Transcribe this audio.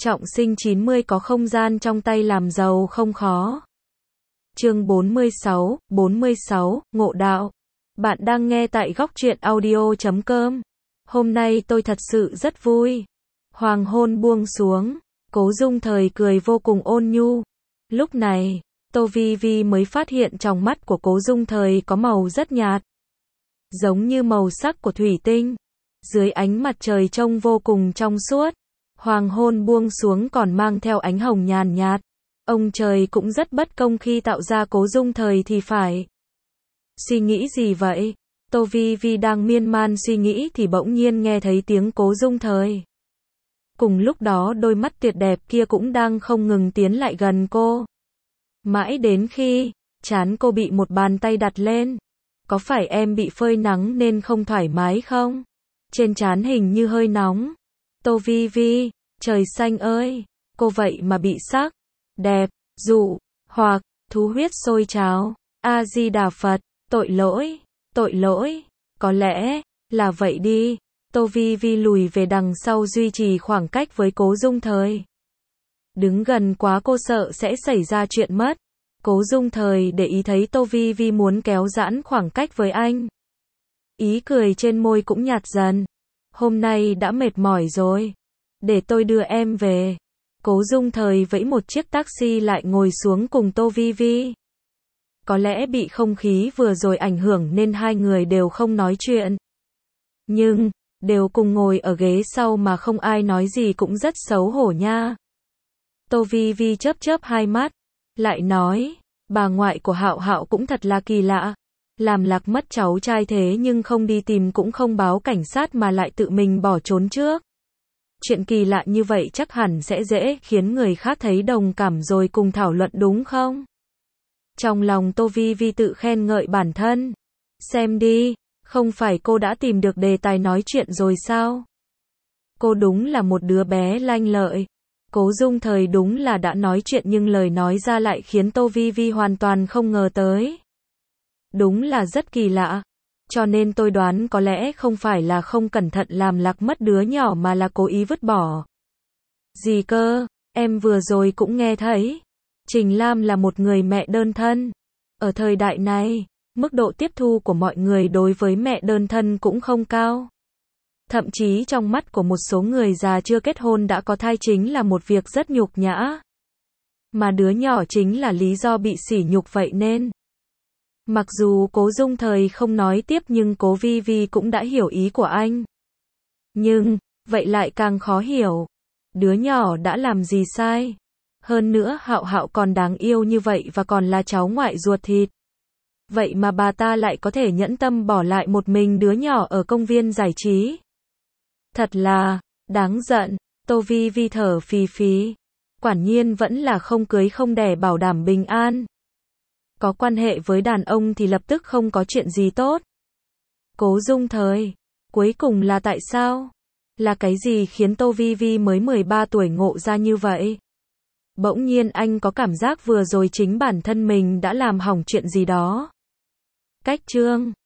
Trọng sinh 90 có không gian trong tay làm giàu không khó. Chương 46, Ngộ đạo. Bạn đang nghe tại góc truyện audio.com. Hôm nay tôi thật sự rất vui. Hoàng hôn buông xuống, Cố Dung Thời cười vô cùng ôn nhu. Lúc này, Tô Vi Vi mới phát hiện trong mắt của Cố Dung Thời có màu rất nhạt, giống như màu sắc của thủy tinh. Dưới ánh mặt trời trông vô cùng trong suốt. Hoàng hôn buông xuống còn mang theo ánh hồng nhàn nhạt. Ông trời cũng rất bất công khi tạo ra Cố Dung Thời thì phải. Suy nghĩ gì vậy? Tô Vi Vi đang miên man suy nghĩ thì bỗng nhiên nghe thấy tiếng Cố Dung Thời. Cùng lúc đó đôi mắt tuyệt đẹp kia cũng đang không ngừng tiến lại gần cô. Mãi đến khi trán cô bị một bàn tay đặt lên. Có phải em bị phơi nắng nên không thoải mái không? Trên trán hình như hơi nóng. Tô Vi Vi, trời xanh ơi, cô vậy mà bị sắc, đẹp, dụ, hoặc, thú huyết sôi trào. A-di-đà Phật, tội lỗi, có lẽ là vậy đi. Tô Vi Vi lùi về đằng sau duy trì khoảng cách với Cố Dung Thời. Đứng gần quá cô sợ sẽ xảy ra chuyện mất. Cố Dung Thời để ý thấy Tô Vi Vi muốn kéo giãn khoảng cách với anh. Ý cười trên môi cũng nhạt dần. Hôm nay đã mệt mỏi rồi. Để tôi đưa em về. Cố Dung Thời vẫy một chiếc taxi lại ngồi xuống cùng Tô Vi Vi. Có lẽ bị không khí vừa rồi ảnh hưởng nên hai người đều không nói chuyện. Nhưng, đều cùng ngồi ở ghế sau mà không ai nói gì cũng rất xấu hổ nha. Tô Vi Vi chớp chớp hai mắt. Lại nói, bà ngoại của Hạo Hạo cũng thật là kỳ lạ. Làm lạc mất cháu trai thế nhưng không đi tìm cũng không báo cảnh sát mà lại tự mình bỏ trốn trước. Chuyện kỳ lạ như vậy chắc hẳn sẽ dễ khiến người khác thấy đồng cảm rồi cùng thảo luận đúng không? Trong lòng Tô Vi Vi tự khen ngợi bản thân. Xem đi, không phải cô đã tìm được đề tài nói chuyện rồi sao? Cô đúng là một đứa bé lanh lợi. Cố Dung Thời đúng là đã nói chuyện nhưng lời nói ra lại khiến Tô Vi Vi hoàn toàn không ngờ tới. Đúng là rất kỳ lạ. Cho nên tôi đoán có lẽ không phải là không cẩn thận làm lạc mất đứa nhỏ mà là cố ý vứt bỏ. Gì cơ, em vừa rồi cũng nghe thấy. Trình Lam là một người mẹ đơn thân. Ở thời đại này, mức độ tiếp thu của mọi người đối với mẹ đơn thân cũng không cao. Thậm chí trong mắt của một số người già chưa kết hôn đã có thai chính là một việc rất nhục nhã. Mà đứa nhỏ chính là lý do bị sỉ nhục vậy nên. Mặc dù Cố Dung Thời không nói tiếp nhưng Cố Vi Vi cũng đã hiểu ý của anh. Nhưng, vậy lại càng khó hiểu. Đứa nhỏ đã làm gì sai? Hơn nữa Hạo Hạo còn đáng yêu như vậy và còn là cháu ngoại ruột thịt. Vậy mà bà ta lại có thể nhẫn tâm bỏ lại một mình đứa nhỏ ở công viên giải trí. Thật là, đáng giận. Tô Vi Vi thở phì phì. Quả nhiên vẫn là không cưới không đẻ bảo đảm bình an. Có quan hệ với đàn ông thì lập tức không có chuyện gì tốt. Cố Dung Thời, cuối cùng là tại sao? Là cái gì khiến Tô Vi Vi mới 13 tuổi ngộ ra như vậy? Bỗng nhiên anh có cảm giác vừa rồi chính bản thân mình đã làm hỏng chuyện gì đó. Cách chương